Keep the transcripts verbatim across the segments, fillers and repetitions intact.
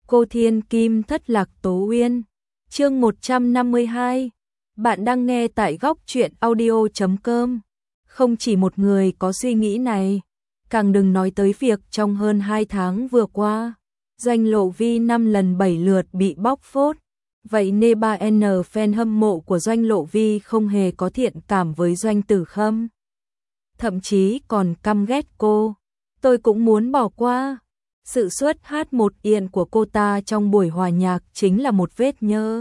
Cô Thiên Kim thất lạc Tố Uyên. Chương một trăm năm mươi hai. Bạn đang nghe tại góc truyện audio chấm com. Không chỉ một người có suy nghĩ này, càng đừng nói tới việc trong hơn hai tháng vừa qua, Doanh Lộ Vi năm lần bảy lượt bị bóc phốt. Vậy nên ba N fan hâm mộ của Doanh Lộ Vi không hề có thiện cảm với Doanh Tử Khâm. Thậm chí còn căm ghét cô. Tôi cũng muốn bỏ qua. Sự xuất hát một yên của cô ta trong buổi hòa nhạc chính là một vết nhơ.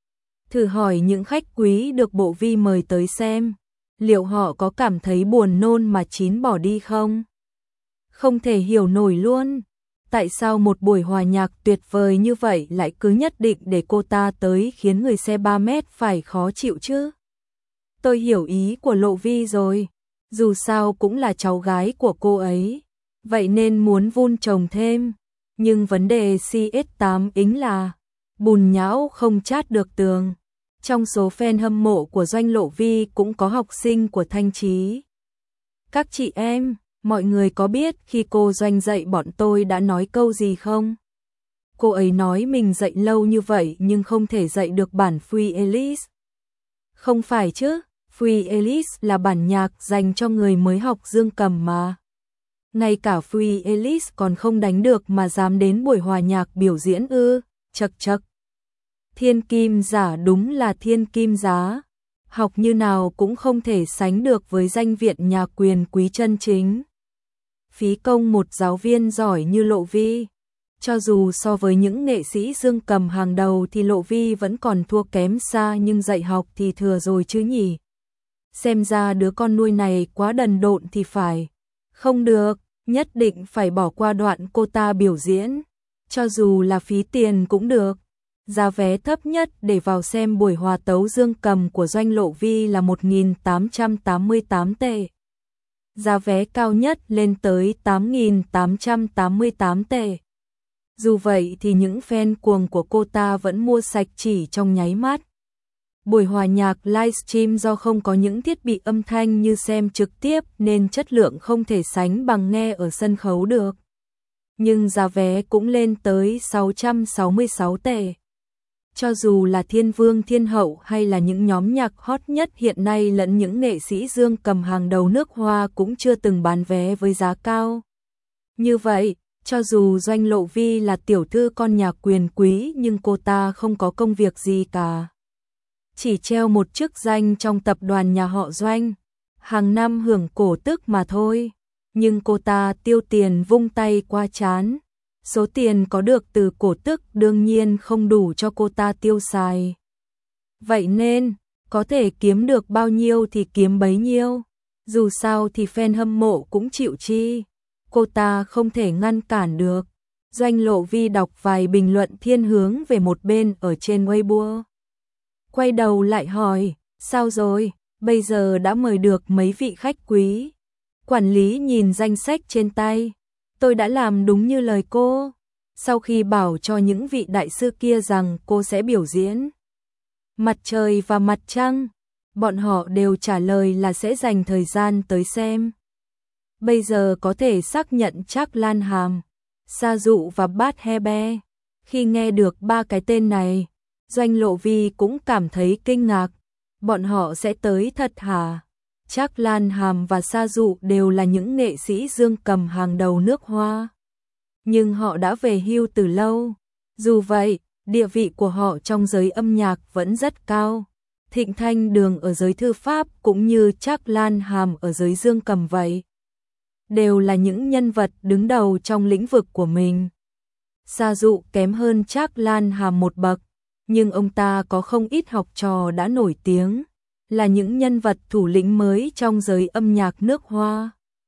Thử hỏi những khách quý được Bộ Vi mời tới xem, liệu họ có cảm thấy buồn nôn mà chín bỏ đi không? Không thể hiểu nổi luôn. Tại sao một buổi hòa nhạc tuyệt vời như vậy lại cứ nhất định để cô ta tới khiến người xe ba mét phải khó chịu chứ? Tôi hiểu ý của Lộ Vi rồi. Dù sao cũng là cháu gái của cô ấy, vậy nên muốn vun trồng thêm. Nhưng vấn đề C S tám ính là bùn nhão không chát được tường. Trong số fan hâm mộ của Doanh Lộ Vi cũng có học sinh của Thanh Chí. Các chị em, mọi người có biết khi cô Doanh dạy bọn tôi đã nói câu gì không? Cô ấy nói mình dạy lâu như vậy nhưng không thể dạy được bản Free Alice. Không phải chứ, Free Alice là bản nhạc dành cho người mới học dương cầm mà. Ngay cả Free Alice còn không đánh được mà dám đến buổi hòa nhạc biểu diễn ư? Chậc chậc. Thiên kim giả đúng là thiên kim giá. Học như nào cũng không thể sánh được với danh viện nhà quyền quý chân chính. Phí công một giáo viên giỏi như Lộ Vi. Cho dù so với những nghệ sĩ dương cầm hàng đầu thì Lộ Vi vẫn còn thua kém xa, nhưng dạy học thì thừa rồi chứ nhỉ. Xem ra đứa con nuôi này quá đần độn thì phải. Không được, nhất định phải bỏ qua đoạn cô ta biểu diễn. Cho dù là phí tiền cũng được. Giá vé thấp nhất để vào xem buổi hòa tấu dương cầm của Doanh Lộ Vi là một nghìn tám trăm tám mươi tám tệ. Giá vé cao nhất lên tới tám nghìn tám trăm tám mươi tám tệ. Dù vậy thì những fan cuồng của cô ta vẫn mua sạch chỉ trong nháy mắt. Buổi hòa nhạc livestream do không có những thiết bị âm thanh như xem trực tiếp nên chất lượng không thể sánh bằng nghe ở sân khấu được. Nhưng giá vé cũng lên tới sáu trăm sáu mươi sáu tệ. Cho dù là Thiên Vương Thiên Hậu hay là những nhóm nhạc hot nhất hiện nay lẫn những nghệ sĩ dương cầm hàng đầu nước Hoa cũng chưa từng bán vé với giá cao. Như vậy, cho dù Doanh Lộ Vi là tiểu thư con nhà quyền quý nhưng cô ta không có công việc gì cả. Chỉ treo một chức danh trong tập đoàn nhà họ Doanh, hàng năm hưởng cổ tức mà thôi. Nhưng cô ta tiêu tiền vung tay qua trán. Số tiền có được từ cổ tức đương nhiên không đủ cho cô ta tiêu xài. Vậy nên, có thể kiếm được bao nhiêu thì kiếm bấy nhiêu. Dù sao thì fan hâm mộ cũng chịu chi. Cô ta không thể ngăn cản được. Doanh Lộ Vi đọc vài bình luận thiên hướng về một bên ở trên Weibo. Quay đầu lại hỏi, sao rồi, bây giờ đã mời được mấy vị khách quý? Quản lý nhìn danh sách trên tay. Tôi đã làm đúng như lời cô. Sau khi bảo cho những vị đại sư kia rằng cô sẽ biểu diễn Mặt Trời và Mặt Trăng, bọn họ đều trả lời là sẽ dành thời gian tới xem. Bây giờ có thể xác nhận chắc Lan Hàm, Sa Dụ và Bát Hebe. Khi nghe được ba cái tên này, Doanh Lộ Vi cũng cảm thấy kinh ngạc. Bọn họ sẽ tới thật hả? Chắc Lan Hàm và Sa Dụ đều là những nghệ sĩ dương cầm hàng đầu nước Hoa. Nhưng họ đã về hưu từ lâu. Dù vậy, địa vị của họ trong giới âm nhạc vẫn rất cao. Thịnh Thanh Đường ở giới thư pháp cũng như Chắc Lan Hàm ở giới dương cầm vậy. Đều là những nhân vật đứng đầu trong lĩnh vực của mình. Sa Dụ kém hơn Chắc Lan Hàm một bậc, nhưng ông ta có không ít học trò đã nổi tiếng, là những nhân vật thủ lĩnh mới trong giới âm nhạc nước Hoa.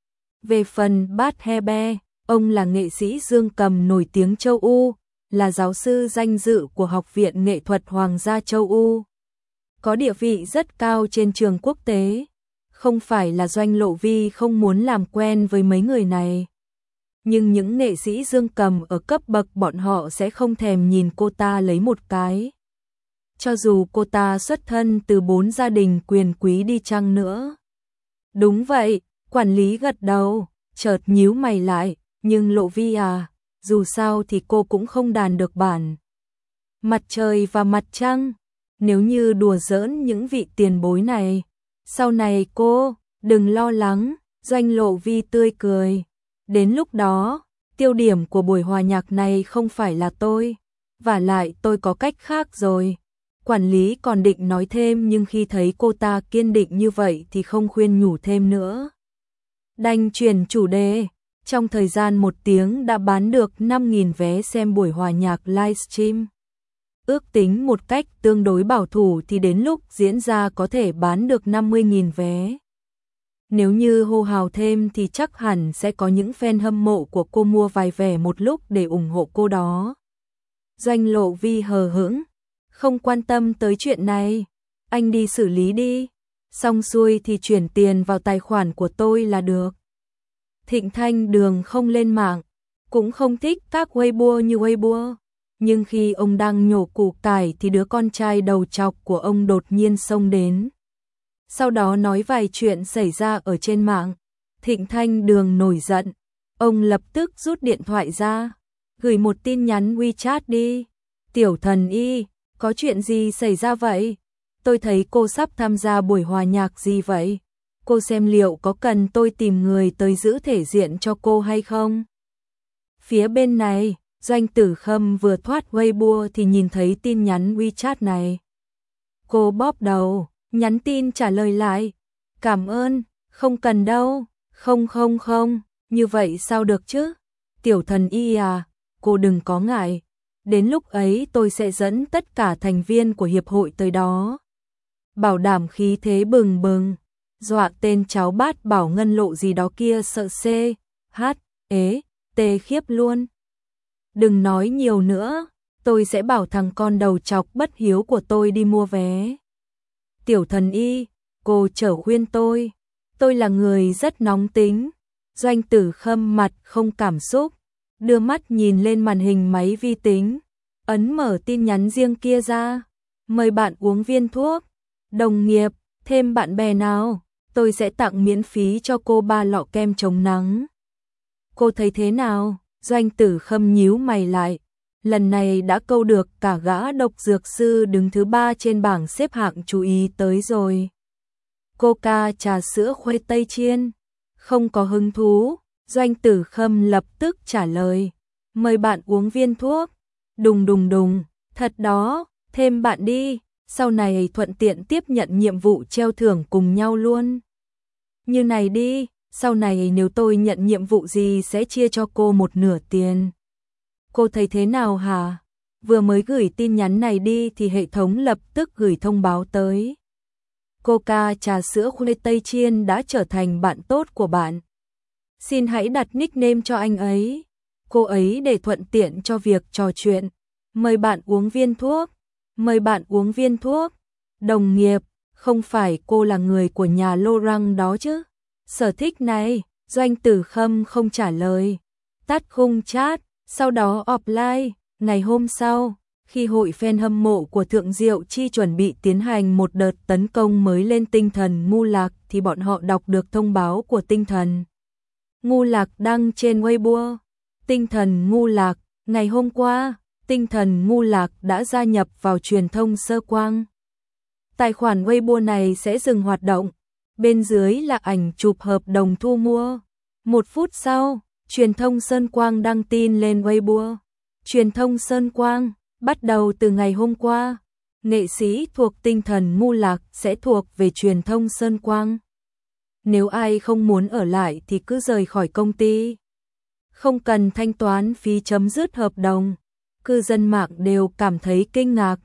Về phần Bát Hebe, ông là nghệ sĩ dương cầm nổi tiếng châu Âu, là giáo sư danh dự của Học viện Nghệ thuật Hoàng gia châu Âu. Có địa vị rất cao trên trường quốc tế. Không phải là Doanh Lộ Vi không muốn làm quen với mấy người này. Nhưng những nghệ sĩ dương cầm ở cấp bậc bọn họ sẽ không thèm nhìn cô ta lấy một cái. Cho dù cô ta xuất thân từ bốn gia đình quyền quý đi chăng nữa. Đúng vậy, quản lý gật đầu, chợt nhíu mày lại, nhưng Lộ Vi à, dù sao thì cô cũng không đàn được bản. Mặt trời và mặt trăng, nếu như đùa giỡn những vị tiền bối này, sau này cô, đừng lo lắng, Doanh Lộ Vi tươi cười. Đến lúc đó, tiêu điểm của buổi hòa nhạc này không phải là tôi, vả lại tôi có cách khác rồi. Quản lý còn định nói thêm nhưng khi thấy cô ta kiên định như vậy thì không khuyên nhủ thêm nữa. Đành chuyển chủ đề, trong thời gian một tiếng đã bán được năm nghìn vé xem buổi hòa nhạc livestream. Ước tính một cách tương đối bảo thủ thì đến lúc diễn ra có thể bán được năm mươi nghìn vé. Nếu như hô hào thêm thì chắc hẳn sẽ có những fan hâm mộ của cô mua vài vé một lúc để ủng hộ cô đó. Doanh Lộ Vi hờ hững, không quan tâm tới chuyện này, anh đi xử lý đi, xong xuôi thì chuyển tiền vào tài khoản của tôi là được. Thịnh Thanh Đường không lên mạng, cũng không thích các Weibo như Weibo, nhưng khi ông đang nhổ củ cải thì đứa con trai đầu trọc của ông đột nhiên xông đến. Sau đó nói vài chuyện xảy ra ở trên mạng, Thịnh Thanh Đường nổi giận, ông lập tức rút điện thoại ra, gửi một tin nhắn WeChat đi. Tiểu Thần Y, có chuyện gì xảy ra vậy? Tôi thấy cô sắp tham gia buổi hòa nhạc gì vậy? Cô xem liệu có cần tôi tìm người tới giữ thể diện cho cô hay không? Phía bên này, Doanh Tử Khâm vừa thoát Weibo thì nhìn thấy tin nhắn WeChat này. Cô bóp đầu, nhắn tin trả lời lại. Cảm ơn, không cần đâu, không không không, như vậy sao được chứ? Tiểu Thần Y à, cô đừng có ngại. Đến lúc ấy tôi sẽ dẫn tất cả thành viên của hiệp hội tới đó. Bảo đảm khí thế bừng bừng, dọa tên cháu bát Bảo Ngân Lộ gì đó kia sợ C, H, ế, tê khiếp luôn. Đừng nói nhiều nữa, tôi sẽ bảo thằng con đầu chọc bất hiếu của tôi đi mua vé. Tiểu Thần Y, cô chở khuyên tôi, tôi là người rất nóng tính. Doanh Tử Khâm mặt không cảm xúc, đưa mắt nhìn lên màn hình máy vi tính, ấn mở tin nhắn riêng kia ra. Mời bạn uống viên thuốc. Đồng nghiệp, thêm bạn bè nào, tôi sẽ tặng miễn phí cho cô ba lọ kem chống nắng. Cô thấy thế nào? Doanh Tử Khâm nhíu mày lại. Lần này đã câu được cả gã độc dược sư đứng thứ ba trên bảng xếp hạng chú ý tới rồi. Coca trà sữa khoai tây chiên. Không có hứng thú. Doanh Tử Khâm lập tức trả lời. Mời bạn uống viên thuốc. Đùng đùng đùng, thật đó, thêm bạn đi. Sau này thuận tiện tiếp nhận nhiệm vụ treo thưởng cùng nhau luôn. Như này đi, sau này nếu tôi nhận nhiệm vụ gì sẽ chia cho cô một nửa tiền. Cô thấy thế nào hả? Vừa mới gửi tin nhắn này đi thì hệ thống lập tức gửi thông báo tới. Coca trà sữa khoai tây chiên đã trở thành bạn tốt của bạn. Xin hãy đặt nickname cho anh ấy. Cô ấy để thuận tiện cho việc trò chuyện. Mời bạn uống viên thuốc. Mời bạn uống viên thuốc. Đồng nghiệp, không phải cô là người của nhà Lô Răng đó chứ? Sở thích này, Doanh Tử Khâm không trả lời. Tắt khung chat, sau đó offline. Ngày hôm sau, khi hội fan hâm mộ của Thượng Diệu Chi chuẩn bị tiến hành một đợt tấn công mới lên tinh thần Ngu Lạc thì bọn họ đọc được thông báo của tinh thần Ngu Lạc đăng trên Weibo. Tinh thần Ngu Lạc, ngày hôm qua, tinh thần Ngu Lạc đã gia nhập vào truyền thông Sơ Quang. Tài khoản Weibo này sẽ dừng hoạt động. Bên dưới là ảnh chụp hợp đồng thu mua. Một phút sau, truyền thông Sơn Quang đăng tin lên Weibo. Truyền thông Sơn Quang, bắt đầu từ ngày hôm qua, nghệ sĩ thuộc tinh thần Ngu Lạc sẽ thuộc về truyền thông Sơn Quang. Nếu ai không muốn ở lại thì cứ rời khỏi công ty. Không cần thanh toán phí chấm dứt hợp đồng. Cư dân mạng đều cảm thấy kinh ngạc.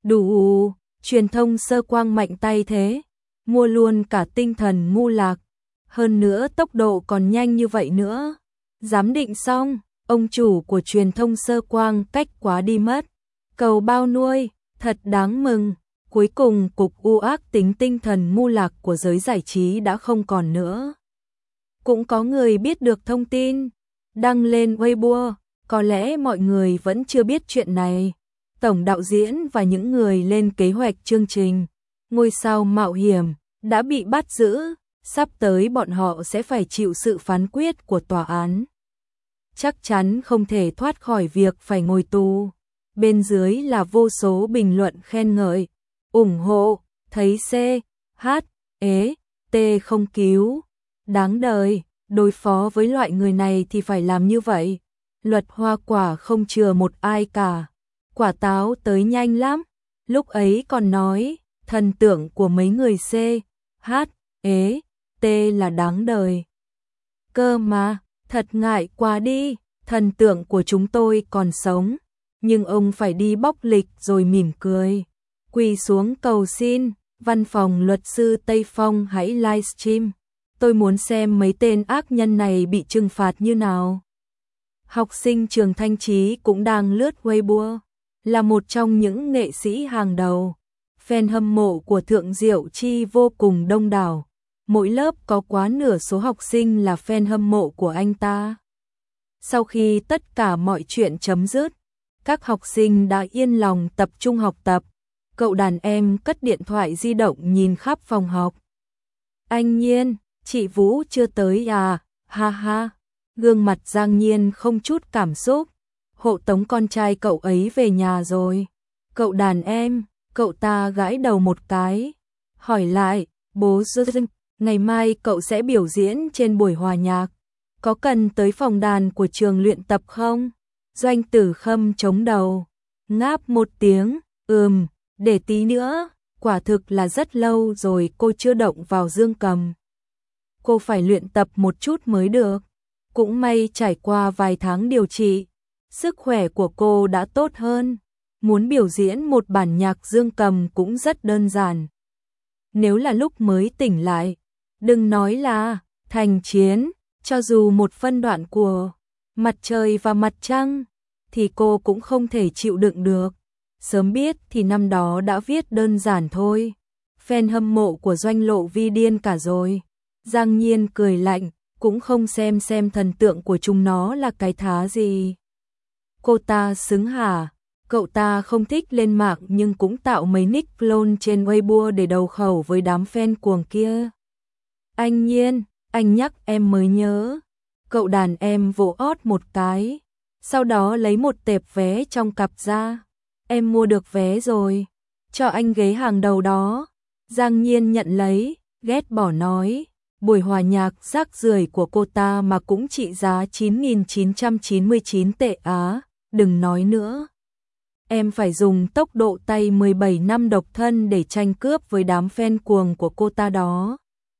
Đủ, truyền thông Sơ Quang mạnh tay thế, mua luôn cả tinh thần Ngu Lạc. Hơn nữa tốc độ còn nhanh như vậy nữa. Giám định xong, ông chủ của truyền thông Sơ Quang cách quá đi mất. Cầu bao nuôi, thật đáng mừng. Cuối cùng cục u ác tính tinh thần Ngu Lạc của giới giải trí đã không còn nữa. Cũng có người biết được thông tin, đăng lên Weibo. Có lẽ mọi người vẫn chưa biết chuyện này. Tổng đạo diễn và những người lên kế hoạch chương trình Ngôi sao mạo hiểm đã bị bắt giữ. Sắp tới bọn họ sẽ phải chịu sự phán quyết của tòa án. chắc chắn không thể thoát khỏi việc phải ngồi tù. Bên dưới là vô số bình luận khen ngợi, ủng hộ, thấy C, H, ế, T không cứu. Đáng đời, đối phó với loại người này thì phải làm như vậy. Luật hoa quả không chừa một ai cả. Quả táo tới nhanh lắm. Lúc ấy còn nói, thần tượng của mấy người C, H, ế, T là đáng đời. Cơ mà, thật ngại quá đi, thần tượng của chúng tôi còn sống. Nhưng ông phải đi bóc lịch rồi mỉm cười. Quỳ xuống cầu xin, văn phòng luật sư Tây Phong hãy livestream. Tôi muốn xem mấy tên ác nhân này bị trừng phạt như nào. Học sinh trường Thanh Chí cũng đang lướt Weibo, là một trong những nghệ sĩ hàng đầu. Fan hâm mộ của Thượng Diệu Chi vô cùng đông đảo. Mỗi lớp có quá nửa số học sinh là fan hâm mộ của anh ta. Sau khi tất cả mọi chuyện chấm dứt, các học sinh đã yên lòng tập trung học tập. Cậu đàn em cất điện thoại di động nhìn khắp phòng học. Anh Nhiên, chị Vũ chưa tới à, ha ha. Gương mặt Giang Nhiên không chút cảm xúc. Hộ tống con trai cậu ấy về nhà rồi. Cậu đàn em, cậu ta gãi đầu một cái. Hỏi lại, bố Dương, ngày mai cậu sẽ biểu diễn trên buổi hòa nhạc. Có cần tới phòng đàn của trường luyện tập không? Doanh Tử Khâm chống đầu, ngáp một tiếng, ừm, để tí nữa, quả thực là rất lâu rồi cô chưa động vào dương cầm. Cô phải luyện tập một chút mới được. Cũng may trải qua vài tháng điều trị, sức khỏe của cô đã tốt hơn. Muốn biểu diễn một bản nhạc dương cầm cũng rất đơn giản. Nếu là lúc mới tỉnh lại, đừng nói là thành chiến, cho dù một phân đoạn của Mặt Trời và Mặt Trăng, thì cô cũng không thể chịu đựng được. Sớm biết thì năm đó đã viết đơn giản thôi. Fan hâm mộ của Doanh Lộ Vi điên cả rồi. Giang Nhiên cười lạnh, cũng không xem xem thần tượng của chúng nó là cái thá gì. Cô ta xứng hả? Cậu ta không thích lên mạng nhưng cũng tạo mấy nick clone trên Weibo để đầu khẩu với đám fan cuồng kia. Anh Nhiên, anh nhắc em mới nhớ. Cậu đàn em vỗ ót một cái, sau đó lấy một tệp vé trong cặp ra. Em mua được vé rồi, cho anh ghế hàng đầu đó. Giang Nhiên nhận lấy, ghét bỏ nói, buổi hòa nhạc rác rưởi của cô ta mà cũng trị giá chín nghìn chín trăm chín mươi chín tệ Á, đừng nói nữa. Em phải dùng tốc độ tay mười bảy năm độc thân để tranh cướp với đám fan cuồng của cô ta đó.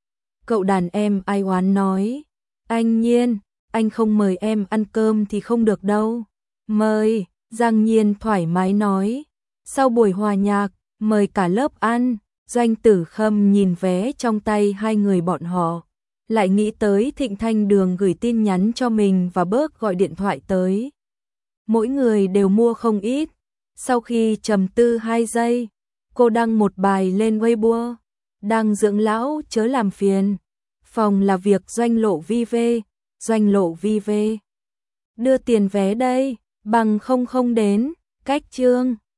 Cậu đàn em ai oán nói, anh Nhiên, anh không mời em ăn cơm thì không được đâu. Mời, Giang Nhiên thoải mái nói, sau buổi hòa nhạc, mời cả lớp ăn. Doanh Tử Khâm nhìn vé trong tay hai người bọn họ, lại nghĩ tới Thịnh Thanh Đường gửi tin nhắn cho mình và bớt gọi điện thoại tới. Mỗi người đều mua không ít. Sau khi trầm tư hai giây, cô đăng một bài lên Weibo, đang dưỡng lão chớ làm phiền. Phòng là việc Doanh Lộ Vi về, Doanh Lộ Vi về. Đưa tiền vé đây, bằng không không đến, cách chương.